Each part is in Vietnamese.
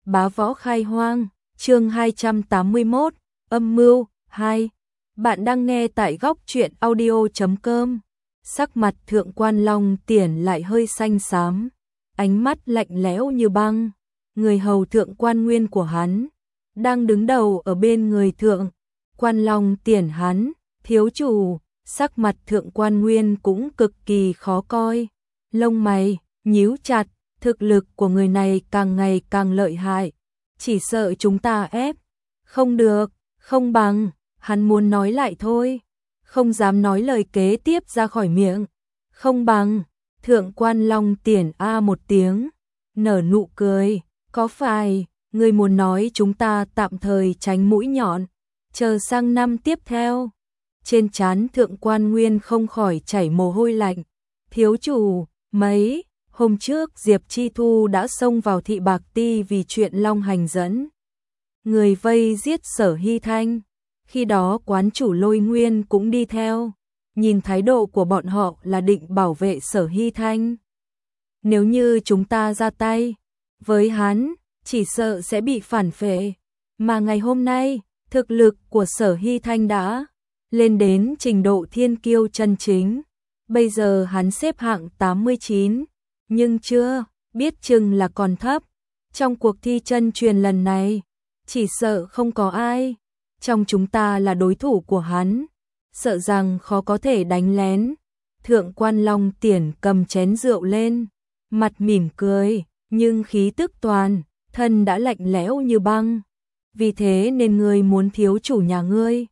Bá Võ Khai Hoang, chương 281, âm mưu 2. Bạn đang nghe tại góc truyện audio.com. Sắc mặt Thượng Quan Long Tiền lại hơi xanh xám, ánh mắt lạnh lẽo như băng. Người hầu Thượng Quan Nguyên của hắn đang đứng đầu ở bên người Thượng Quan Long Tiền hắn, thiếu chủ. Sắc mặt Thượng Quan Nguyên cũng cực kỳ khó coi, lông mày nhíu chặt, thực lực của người này càng ngày càng lợi hại, chỉ sợ chúng ta ép không được, không bằng. Hắn muốn nói lại thôi, không dám nói lời kế tiếp ra khỏi miệng. Không bằng. Thượng Quan Long Tiền một tiếng, nở nụ cười. Có phải ngươi muốn nói chúng ta tạm thời tránh mũi nhọn, chờ sang năm tiếp theo? Trên trán Thượng Quan Nguyên không khỏi chảy mồ hôi lạnh. Thiếu chủ, mấy hôm trước Diệp Chi Thu đã xông vào Thị Bạc Ti vì chuyện Long Hành dẫn người vây giết Sở Hy Thanh. Khi đó quán chủ Lôi Nguyên cũng đi theo, nhìn thái độ của bọn họ là định bảo vệ Sở Hy Thanh. Nếu như chúng ta ra tay với hắn, chỉ sợ sẽ bị phản phệ. Mà ngày hôm nay, thực lực của Sở Hy Thanh đã lên đến trình độ thiên kiêu chân chính. Bây giờ hắn xếp hạng 89, nhưng chưa biết chừng là còn thấp. Trong cuộc thi chân truyền lần này, chỉ sợ không có ai trong chúng ta là đối thủ của hắn, sợ rằng khó có thể đánh lén. Thượng Quan Long Tiền cầm chén rượu lên, mặt mỉm cười, nhưng khí tức toàn thân đã lạnh lẽo như băng. Vì thế nên ngươi muốn thiếu chủ nhà ngươi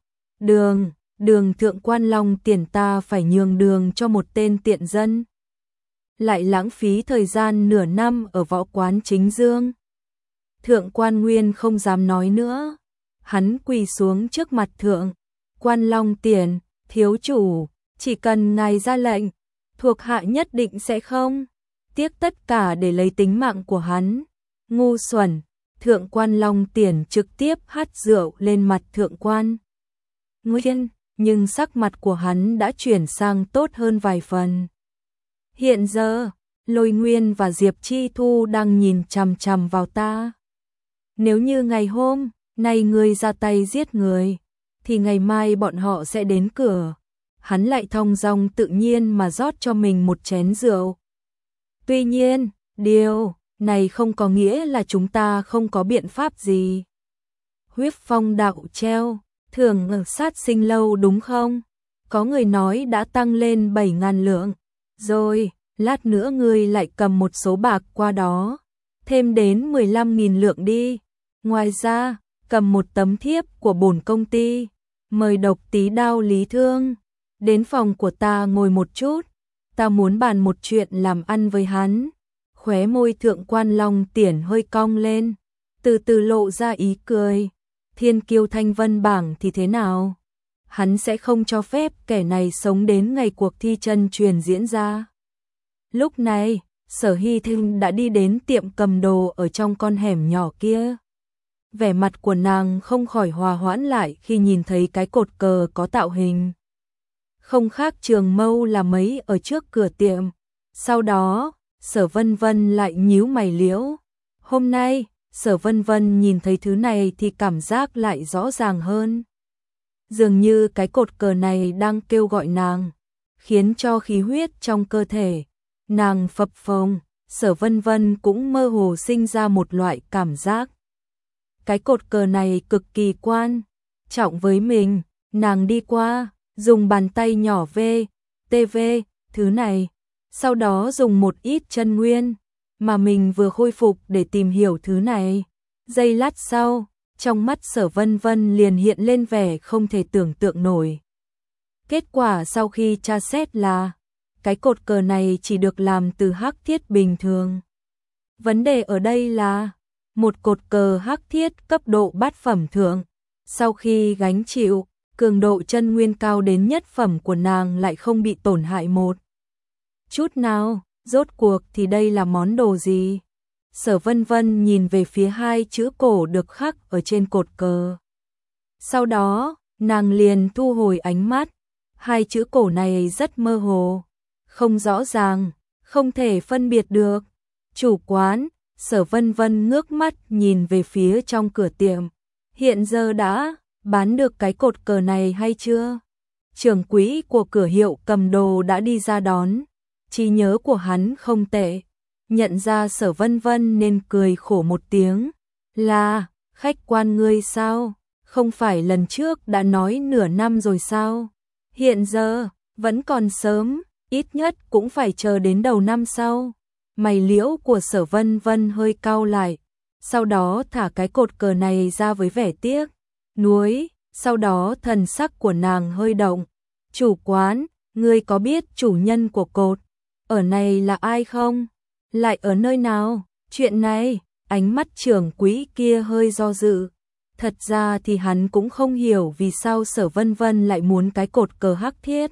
đường Thượng Quan Long Tiền ta phải nhường đường cho một tên tiện dân, lại lãng phí thời gian nửa năm ở võ quán chính dương. Thượng Quan Nguyên không dám nói nữa, hắn quỳ xuống trước mặt Thượng Quan Long Tiền. Thiếu chủ, chỉ cần ngài ra lệnh, thuộc hạ nhất định sẽ không tiếc tất cả để lấy tính mạng của hắn. Ngu xuẩn. Thượng Quan Long Tiền trực tiếp hắt rượu lên mặt Thượng Quan Nguyên, nhưng sắc mặt của hắn đã chuyển sang tốt hơn vài phần. Hiện giờ, Lôi Nguyên và Diệp Chi Thu đang nhìn chằm chằm vào ta. Nếu như ngày hôm nay ngươi ra tay giết người, thì ngày mai bọn họ sẽ đến cửa. Hắn lại thong dong tự nhiên mà rót cho mình một chén rượu. Tuy nhiên, điều này không có nghĩa là chúng ta không có biện pháp gì. Huyết phong đạo treo, thường ở sát sinh lâu đúng không? Có người nói đã tăng lên 7.000 lượng. Rồi, lát nữa ngươi lại cầm một số bạc qua đó, thêm đến 15.000 lượng đi. Ngoài ra, cầm một tấm thiếp của bổn công ty, mời Độc Tí Đao Lý Thương đến phòng của ta ngồi một chút, ta muốn bàn một chuyện làm ăn với hắn. Khóe môi Thượng Quan Long Tiền hơi cong lên, từ từ lộ ra ý cười. Thiên kiêu Thanh Vân bảng thì thế nào? Hắn sẽ không cho phép kẻ này sống đến ngày cuộc thi chân truyền diễn ra. Lúc này, Sở Hy Thanh đã đi đến tiệm cầm đồ ở trong con hẻm nhỏ kia. Vẻ mặt của nàng không khỏi hòa hoãn lại khi nhìn thấy cái cột cờ có tạo hình không khác Trường Mâu là mấy ở trước cửa tiệm. Sau đó, Sở Vân Vân lại nhíu mày liễu. Hôm nay, Sở Vân Vân nhìn thấy thứ này thì cảm giác lại rõ ràng hơn. Dường như cái cột cờ này đang kêu gọi nàng, khiến cho khí huyết trong cơ thể nàng phập phồng. Sở Vân Vân cũng mơ hồ sinh ra một loại cảm giác. Cái cột cờ này cực kỳ quan trọng với mình. Nàng đi qua, dùng bàn tay nhỏ TV thứ này, sau đó dùng một ít chân nguyên mà mình vừa khôi phục để tìm hiểu thứ này. Giây lát sau, trong mắt Sở Vân Vân liền hiện lên vẻ không thể tưởng tượng nổi. Kết quả sau khi tra xét là cái cột cờ này chỉ được làm từ hắc thiết bình thường. Vấn đề ở đây là một cột cờ hắc thiết cấp độ bát phẩm thượng, sau khi gánh chịu, cường độ chân nguyên cao đến nhất phẩm của nàng lại không bị tổn hại một chút nào. Rốt cuộc thì đây là món đồ gì? Sở Vân Vân nhìn về phía hai chữ cổ được khắc ở trên cột cờ. Sau đó, nàng liền thu hồi ánh mắt. Hai chữ cổ này rất mơ hồ, không rõ ràng, không thể phân biệt được. Chủ quán, Sở Vân Vân ngước mắt nhìn về phía trong cửa tiệm. Hiện giờ đã bán được cái cột cờ này hay chưa? Trưởng quỹ của cửa hiệu cầm đồ đã đi ra đón. Trí nhớ của hắn không tệ. Nhận ra Sở Vân Vân nên cười khổ một tiếng. Là, khách quan ngươi sao? Không phải lần trước đã nói nửa năm rồi sao? Hiện giờ, vẫn còn sớm, ít nhất cũng phải chờ đến đầu năm sau. Mày liễu của Sở Vân Vân hơi cau lại, sau đó thả cái cột cờ này ra với vẻ tiếc nuối, sau đó thần sắc của nàng hơi động. Chủ quán, ngươi có biết chủ nhân của cột ở này là ai không? Lại ở nơi nào? Chuyện này, ánh mắt trưởng quỹ kia hơi do dự. Thật ra thì hắn cũng không hiểu vì sao Sở Vân Vân lại muốn cái cột cờ hắc thiết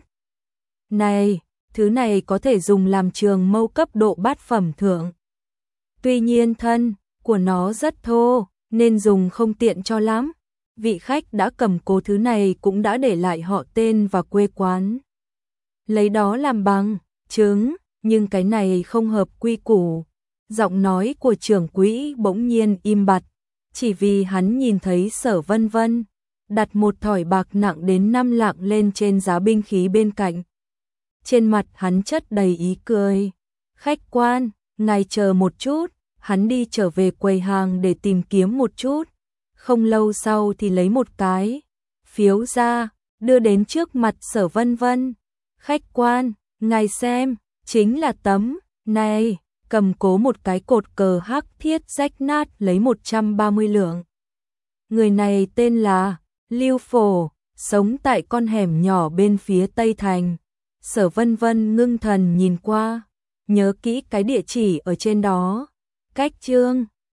này, thứ này có thể dùng làm trường mâu cấp độ bát phẩm thượng. Tuy nhiên thân của nó rất thô, nên dùng không tiện cho lắm. Vị khách đã cầm cố thứ này cũng đã để lại họ tên và quê quán. Lấy đó làm bằng chứng, nhưng cái này không hợp quy củ. Giọng nói của trưởng quỹ bỗng nhiên im bặt, chỉ vì hắn nhìn thấy Sở Vân Vân đặt một thỏi bạc nặng đến 5 lạng lên trên giá binh khí bên cạnh. Trên mặt hắn chất đầy ý cười. Khách quan, ngài chờ một chút, hắn đi trở về quầy hàng để tìm kiếm một chút. Không lâu sau thì lấy một cái phiếu ra, đưa đến trước mặt Sở Vân Vân. Khách quan, ngài xem, chính là tấm này. Cầm cố một cái cột cờ hắc thiết rách nát lấy 130 lượng. Người này tên là Lưu Phổ, sống tại con hẻm nhỏ bên phía Tây Thành. Sở Vân Vân ngưng thần nhìn qua, nhớ kỹ cái địa chỉ ở trên đó. Cách Trương